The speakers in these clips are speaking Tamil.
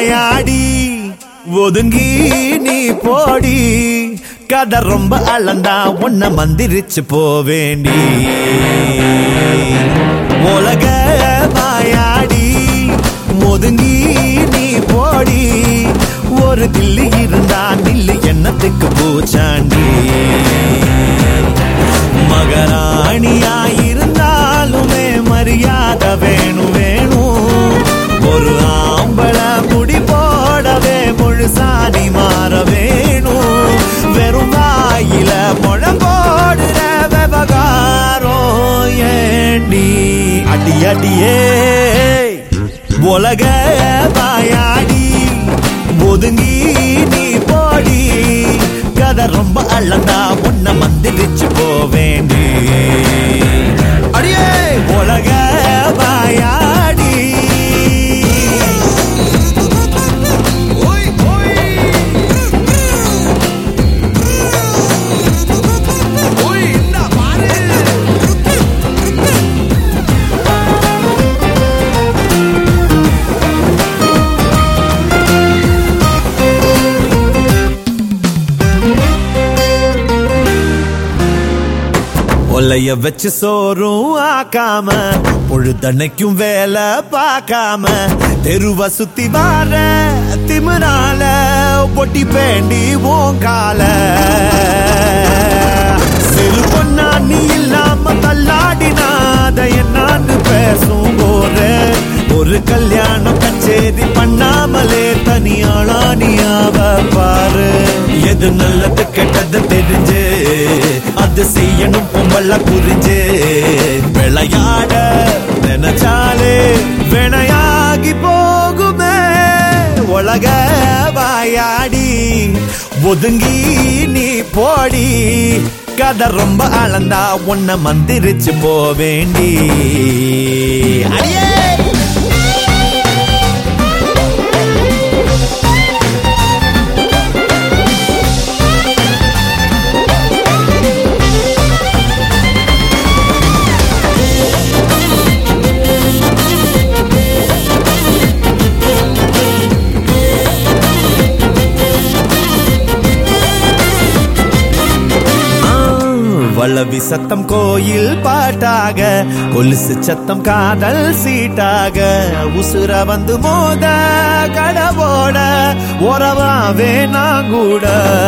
வாயாடி ஒதுங்கி நீ போடி கதை ரொம்ப அளந்தா உன்னை மந்திரிச்சு போவேண்டி உலக வாயாடி ஒதுங்கி நீ போடி ஒரு தில்லி இருந்தா நில்லு என்னத்துக்கு பூச்சாண்டி மகராணியாயிருந்தாலுமே மரியாதை வேணும் வேணும் ஒரு ஆம்பள முடி போடவே முழுசாணி மாற வேணும் வெறும் வாயில முழங்கோடுற விவகாரம் ஏண்டி அடி அடியே உலக வாயாடி ஒதுங்கி நீ போடி கதை ரொம்ப அளந்தா உன்னை மந்திரிச்சு போவேண்டி அடியே உலக வாயாடி ஒல்லைய வச்சு சோறும் ஆக்காம பொழுதன்னைக்கும் வேலை பார்க்காம தெருவ சுத்தி வார திமிரால பொட்டி பேண்டி ஓங்கால சிறு பொண்ணா நீ இல்லாம தள்ளாடினாத என்னான்னு பேசும் போற ஒரு கல்யாணம் கச்சேரி பண்ணாமலே தனியாளா நீயாவ பாரு எது நல்லது கெட்டது தெரிஞ்சு அது செய்யணும் பொம்பள புரிஞ்சு விளையாட நினைச்சாலே வினையாகி போகுமே உலக வாயாடி ஒதுங்கி நீ போடி கதை ரொம்ப அளந்தா உன்னை மந்திரிச்சு போவேண்டி அடியே வளவி சத்தம் கோயில் பாட்டாக கொலுசு சத்தம் காதல் சீட்டாக உசுர வந்து மோத கடவோட உறவாவே நான் கூட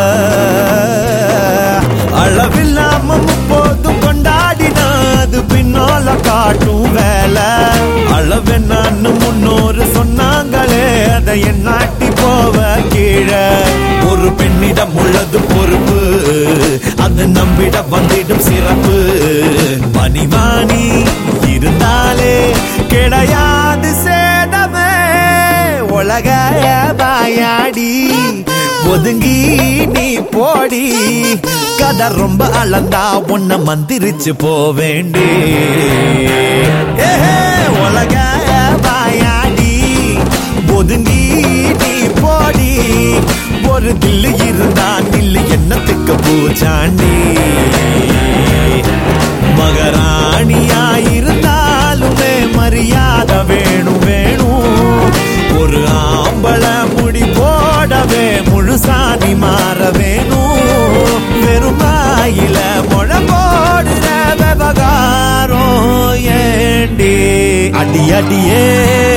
அளவில்லாம முப்போதும் கொண்டாடினது பின்னால காட்டும் வேலை அளவு நான் முன்னோரு சொன்னாங்களே அதை என்னாட்டி போவ கீழே ஒரு பெண்ணிடம் உள்ளது பொறுப்பு அது நம்பிட வந்திடும் சிறப்பு பனிமானி இருந்தாலே கிடையாது சேதமே உலக வாயாடி ஒதுங்கி நீ போடி கதை ரொம்ப அளந்தா உன்னை மந்திரிச்சு போவேண்டி உலக வாயாடி ஒதுங்கி நீ போடி ஒரு தில்லு இருந்தா நில்லு என்னத்துக்கு பூச்சாண்டி மகராணியாயிருந்தாலுமே மரியாதை வேணும் வேணும் ஒரு ஆம்பள முடி போடவே முழுசாணி மாற வேணும் வெறும் வாயில முழங்கோடுற விவகாரம் ஏண்டி அடி அடியே